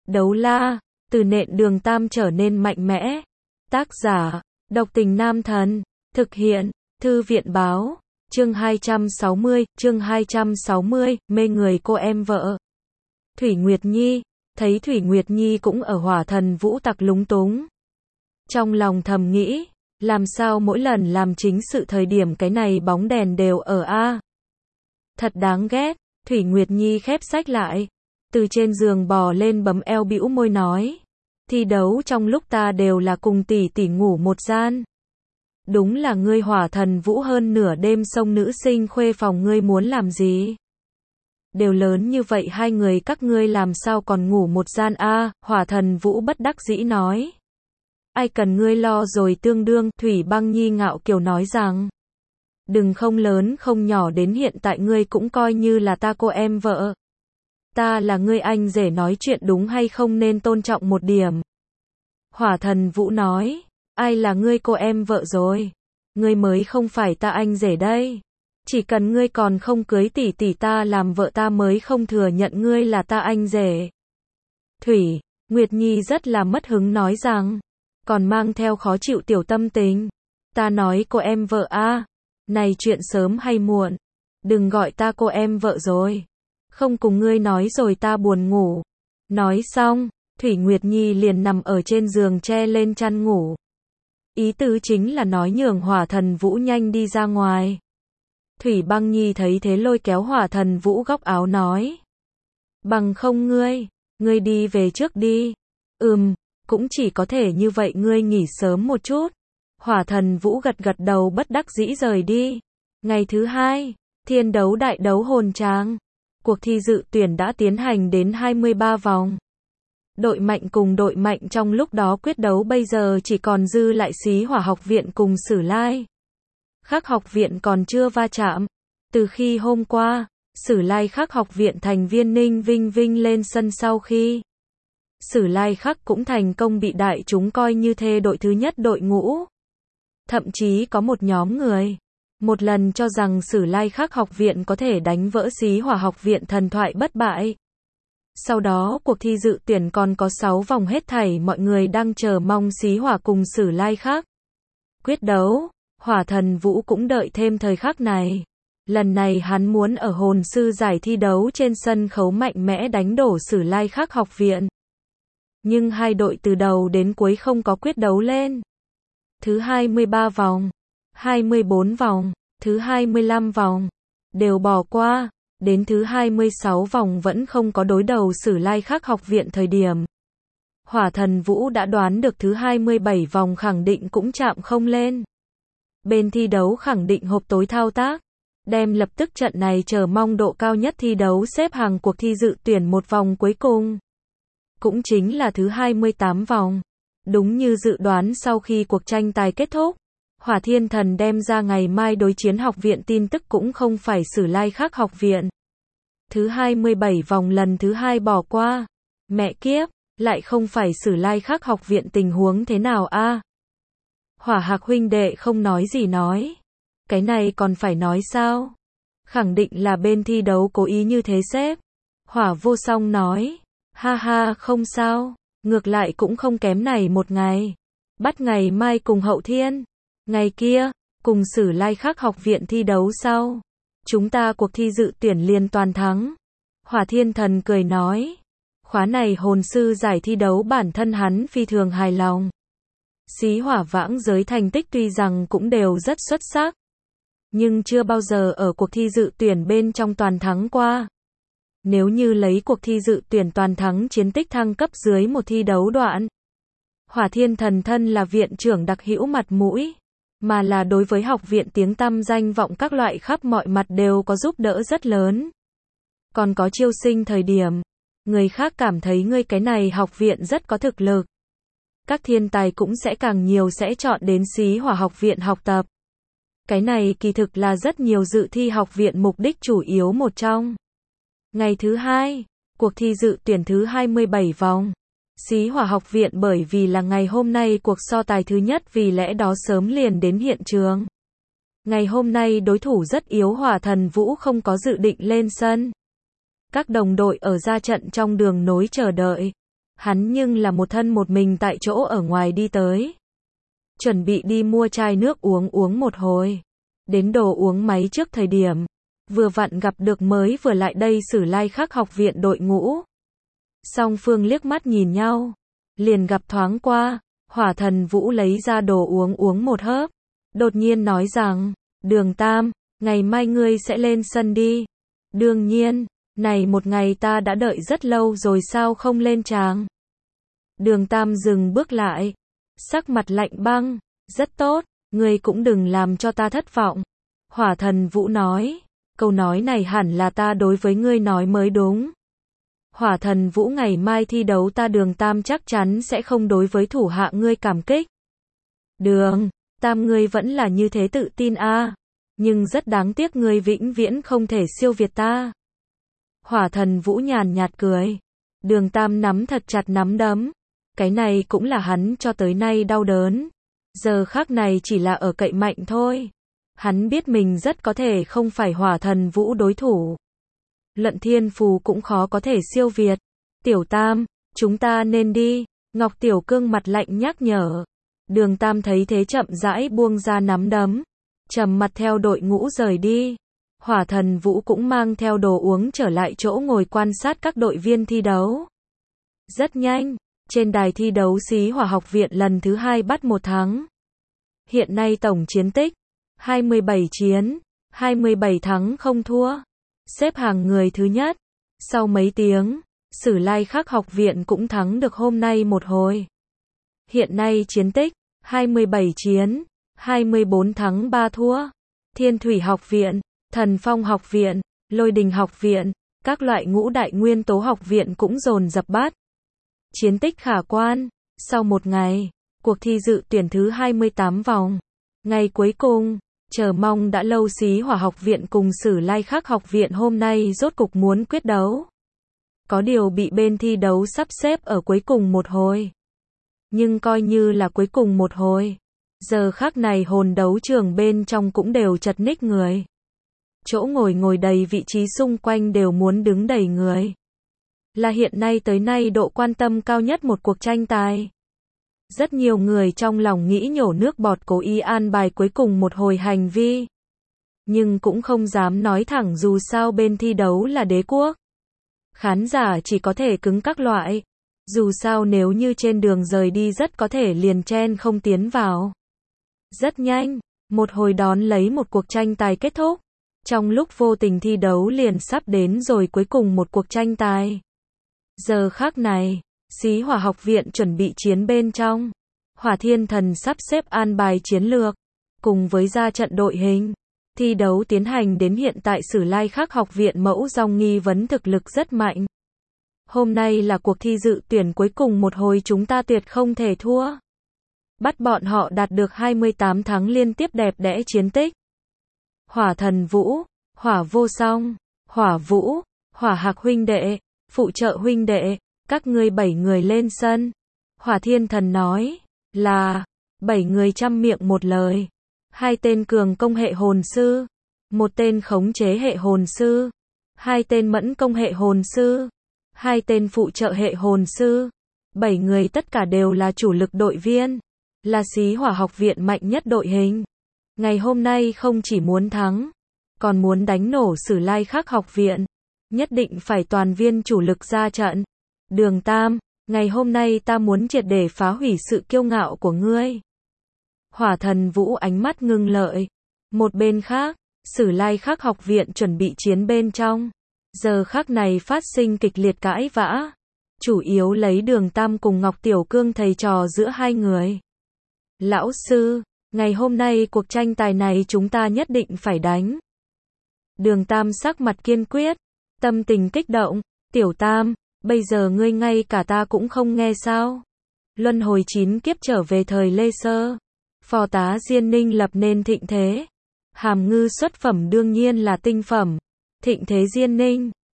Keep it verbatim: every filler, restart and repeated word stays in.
Đấu la, từ nện đường tam trở nên mạnh mẽ. Tác giả, độc tình nam thần. Thực hiện, thư viện báo. Chương hai trăm sáu mươi, chương hai trăm sáu mươi, mê người cô em vợ. Thủy Nguyệt Nhi, thấy Thủy Nguyệt Nhi cũng ở hỏa thần vũ tặc lúng túng. Trong lòng thầm nghĩ, làm sao mỗi lần làm chính sự thời điểm cái này bóng đèn đều ở a. Thật đáng ghét. Thủy Nguyệt Nhi khép sách lại, từ trên giường bò lên bấm eo bĩu môi nói, thi đấu trong lúc ta đều là cùng tỷ tỷ ngủ một gian. Đúng là ngươi hỏa thần vũ hơn nửa đêm xông nữ sinh khuê phòng ngươi muốn làm gì? Đều lớn như vậy hai người các ngươi làm sao còn ngủ một gian a? Hỏa thần vũ bất đắc dĩ nói. Ai cần ngươi lo rồi tương đương, Thủy Băng Nhi ngạo kiều nói rằng. Đừng không lớn không nhỏ đến hiện tại ngươi cũng coi như là ta cô em vợ. Ta là ngươi anh rể nói chuyện đúng hay không nên tôn trọng một điểm. Hỏa thần vũ nói, ai là ngươi cô em vợ rồi? Ngươi mới không phải ta anh rể đây. Chỉ cần ngươi còn không cưới tỷ tỷ ta làm vợ ta mới không thừa nhận ngươi là ta anh rể. Thủy, Nguyệt Nhi rất là mất hứng nói rằng, còn mang theo khó chịu tiểu tâm tình. Ta nói cô em vợ a, này chuyện sớm hay muộn. Đừng gọi ta cô em vợ rồi. Không cùng ngươi nói rồi ta buồn ngủ. Nói xong, Thủy Nguyệt Nhi liền nằm ở trên giường che lên chăn ngủ. Ý tứ chính là nói nhường hỏa thần vũ nhanh đi ra ngoài. Thủy Băng Nhi thấy thế lôi kéo hỏa thần vũ góc áo nói. Bằng không ngươi, ngươi đi về trước đi. Ừm, cũng chỉ có thể như vậy ngươi nghỉ sớm một chút. Hỏa thần vũ gật gật đầu bất đắc dĩ rời đi. Ngày thứ hai, thiên đấu đại đấu hồn tràng. Cuộc thi dự tuyển đã tiến hành đến hai mươi ba vòng. Đội mạnh cùng đội mạnh trong lúc đó quyết đấu bây giờ chỉ còn dư lại Xí Hỏa học viện cùng Sử Lai. Khắc học viện còn chưa va chạm. Từ khi hôm qua, Sử Lai Khắc học viện thành viên Ninh Vinh Vinh lên sân sau khi Sử Lai Khắc cũng thành công bị đại chúng coi như thê đội thứ nhất đội ngũ. Thậm chí có một nhóm người một lần cho rằng Sử Lai Khắc học viện có thể đánh vỡ Xí Hỏa học viện thần thoại bất bại. Sau đó cuộc thi dự tuyển còn có sáu vòng hết thảy mọi người đang chờ mong Xí Hỏa cùng Sử Lai Khắc quyết đấu. Hỏa thần vũ cũng đợi thêm thời khắc này. Lần này hắn muốn ở hồn sư giải thi đấu trên sân khấu mạnh mẽ đánh đổ Sử Lai Khắc học viện. Nhưng hai đội từ đầu đến cuối không có quyết đấu lên. Thứ hai mươi ba vòng, hai mươi bốn vòng, thứ hai mươi lăm vòng, đều bỏ qua, đến thứ hai mươi sáu vòng vẫn không có đối đầu Sử Lai Khắc học viện thời điểm. Hỏa thần vũ đã đoán được thứ hai mươi bảy vòng khẳng định cũng chạm không lên. Bên thi đấu khẳng định hộp tối thao tác, đem lập tức trận này chờ mong độ cao nhất thi đấu xếp hàng cuộc thi dự tuyển một vòng cuối cùng. Cũng chính là thứ hai mươi tám vòng. Đúng như dự đoán sau khi cuộc tranh tài kết thúc, Hỏa Thiên Thần đem ra ngày mai đối chiến học viện tin tức cũng không phải Sử Lai Khắc học viện. Thứ hai mươi bảy vòng lần thứ hai bỏ qua. Mẹ kiếp, lại không phải Sử Lai Khắc học viện tình huống thế nào a? Hỏa Hạc huynh đệ không nói gì nói. Cái này còn phải nói sao? Khẳng định là bên thi đấu cố ý như thế xếp. Hỏa Vô Song nói. Ha ha không sao. Ngược lại cũng không kém này một ngày. Bắt ngày mai cùng Hậu Thiên. Ngày kia, cùng Sử Lai Khắc học viện thi đấu sau. Chúng ta cuộc thi dự tuyển liền toàn thắng. Hỏa Thiên Thần cười nói. Khóa này hồn sư giải thi đấu bản thân hắn phi thường hài lòng. Xí Hỏa vãng giới thành tích tuy rằng cũng đều rất xuất sắc. Nhưng chưa bao giờ ở cuộc thi dự tuyển bên trong toàn thắng qua. Nếu như lấy cuộc thi dự tuyển toàn thắng chiến tích thăng cấp dưới một thi đấu đoạn. Hỏa Thiên Thần thân là viện trưởng đặc hữu mặt mũi. Mà là đối với học viện tiếng tăm danh vọng các loại khắp mọi mặt đều có giúp đỡ rất lớn. Còn có chiêu sinh thời điểm. Người khác cảm thấy ngươi cái này học viện rất có thực lực. Các thiên tài cũng sẽ càng nhiều sẽ chọn đến Xí Hỏa học viện học tập. Cái này kỳ thực là rất nhiều dự thi học viện mục đích chủ yếu một trong. Ngày thứ hai, cuộc thi dự tuyển thứ hai mươi bảy vòng. Xí Hỏa học viện bởi vì là ngày hôm nay cuộc so tài thứ nhất vì lẽ đó sớm liền đến hiện trường. Ngày hôm nay đối thủ rất yếu Hỏa thần vũ không có dự định lên sân. Các đồng đội ở ra trận trong đường nối chờ đợi. hắn nhưng là một thân một mình tại chỗ ở ngoài đi tới. Chuẩn bị đi mua chai nước uống uống một hồi. Đến đồ uống máy trước thời điểm, vừa vặn gặp được mới vừa lại đây Sử Lai Khắc học viện đội ngũ. Song phương liếc mắt nhìn nhau, liền gặp thoáng qua, Hỏa Thần Vũ lấy ra đồ uống uống một hớp, đột nhiên nói rằng, Đường Tam, ngày mai ngươi sẽ lên sân đi. Đương nhiên, này một ngày ta đã đợi rất lâu rồi sao không lên tràng. Đường Tam dừng bước lại, sắc mặt lạnh băng, rất tốt, ngươi cũng đừng làm cho ta thất vọng. Hỏa Thần Vũ nói, câu nói này hẳn là ta đối với ngươi nói mới đúng. Hỏa Thần Vũ ngày mai thi đấu ta Đường Tam chắc chắn sẽ không đối với thủ hạ ngươi cảm kích. Đường Tam ngươi vẫn là như thế tự tin a, à, nhưng rất đáng tiếc ngươi vĩnh viễn không thể siêu việt ta. Hỏa Thần Vũ nhàn nhạt cười. Đường Tam nắm thật chặt nắm đấm. Cái này cũng là hắn cho tới nay đau đớn. Giờ khắc này chỉ là ở cậy mạnh thôi. Hắn biết mình rất có thể không phải Hỏa Thần Vũ đối thủ. Luận thiên phù cũng khó có thể siêu việt. Tiểu Tam, chúng ta nên đi. Ngọc Tiểu Cương mặt lạnh nhắc nhở. Đường Tam thấy thế chậm rãi buông ra nắm đấm. Trầm mặt theo đội ngũ rời đi. Hỏa Thần Vũ cũng mang theo đồ uống trở lại chỗ ngồi quan sát các đội viên thi đấu. Rất nhanh, trên đài thi đấu Xí Hỏa học viện lần thứ hai bắt một thắng. Hiện nay tổng chiến tích hai mươi bảy chiến, hai mươi bảy thắng không thua, xếp hàng người thứ nhất. Sau mấy tiếng, Sử Lai Khắc học viện cũng thắng được hôm nay một hồi. Hiện nay chiến tích hai mươi bảy chiến, hai mươi bốn thắng ba thua. Thiên Thủy học viện, Thần Phong học viện, Lôi Đình học viện, các loại ngũ đại nguyên tố học viện cũng dồn dập bắt. Chiến tích khả quan. Sau một ngày, cuộc thi dự tuyển thứ hai mươi tám vòng. Ngày cuối cùng, chờ mong đã lâu Xí Hỏa học viện cùng Sử Lai Khắc học viện hôm nay rốt cục muốn quyết đấu. Có điều bị bên thi đấu sắp xếp ở cuối cùng một hồi. Nhưng coi như là cuối cùng một hồi, giờ khắc này hồn đấu trường bên trong cũng đều chật ních người. Chỗ ngồi ngồi đầy vị trí xung quanh đều muốn đứng đầy người. Là hiện nay tới nay độ quan tâm cao nhất một cuộc tranh tài. Rất nhiều người trong lòng nghĩ nhổ nước bọt cố ý an bài cuối cùng một hồi hành vi. Nhưng cũng không dám nói thẳng dù sao bên thi đấu là đế quốc. Khán giả chỉ có thể cứng các loại. Dù sao nếu như trên đường rời đi rất có thể liền chen không tiến vào. Rất nhanh, một hồi đón lấy một cuộc tranh tài kết thúc. Trong lúc vô tình thi đấu liền sắp đến rồi cuối cùng một cuộc tranh tài. Giờ khắc này, Xí Hỏa học viện chuẩn bị chiến bên trong. Hỏa Thiên Thần sắp xếp an bài chiến lược, cùng với ra trận đội hình. Thi đấu tiến hành đến hiện tại Sử Lai Khắc học viện mẫu dòng nghi vấn thực lực rất mạnh. Hôm nay là cuộc thi dự tuyển cuối cùng một hồi chúng ta tuyệt không thể thua. Bắt bọn họ đạt được hai mươi tám thắng liên tiếp đẹp đẽ chiến tích. Hỏa Thần Vũ, Hỏa Vô Song, Hỏa Vũ, Hỏa Hạc huynh đệ, phụ trợ huynh đệ, các ngươi bảy người lên sân. Hỏa Thiên Thần nói, là, bảy người trăm miệng một lời. Hai tên cường công hệ hồn sư, một tên khống chế hệ hồn sư, hai tên mẫn công hệ hồn sư, hai tên phụ trợ hệ hồn sư. Bảy người tất cả đều là chủ lực đội viên, là Xí Hỏa học viện mạnh nhất đội hình. Ngày hôm nay không chỉ muốn thắng, còn muốn đánh nổ Sử Lai Khắc học viện. Nhất định phải toàn viên chủ lực ra trận. Đường Tam, ngày hôm nay ta muốn triệt để phá hủy sự kiêu ngạo của ngươi. Hỏa Thần Vũ ánh mắt ngưng lợi. Một bên khác, Sử Lai Khắc học viện chuẩn bị chiến bên trong. Giờ khắc này phát sinh kịch liệt cãi vã. Chủ yếu lấy Đường Tam cùng Ngọc Tiểu Cương thầy trò giữa hai người. Lão sư, ngày hôm nay cuộc tranh tài này chúng ta nhất định phải đánh. Đường Tam sắc mặt kiên quyết, tâm tình kích động. Tiểu Tam, bây giờ ngươi ngay cả ta cũng không nghe sao? Luân hồi chín kiếp trở về thời Lê Sơ. Phò tá Diên Ninh lập nên thịnh thế. Hàm ngư xuất phẩm đương nhiên là tinh phẩm. Thịnh thế Diên Ninh,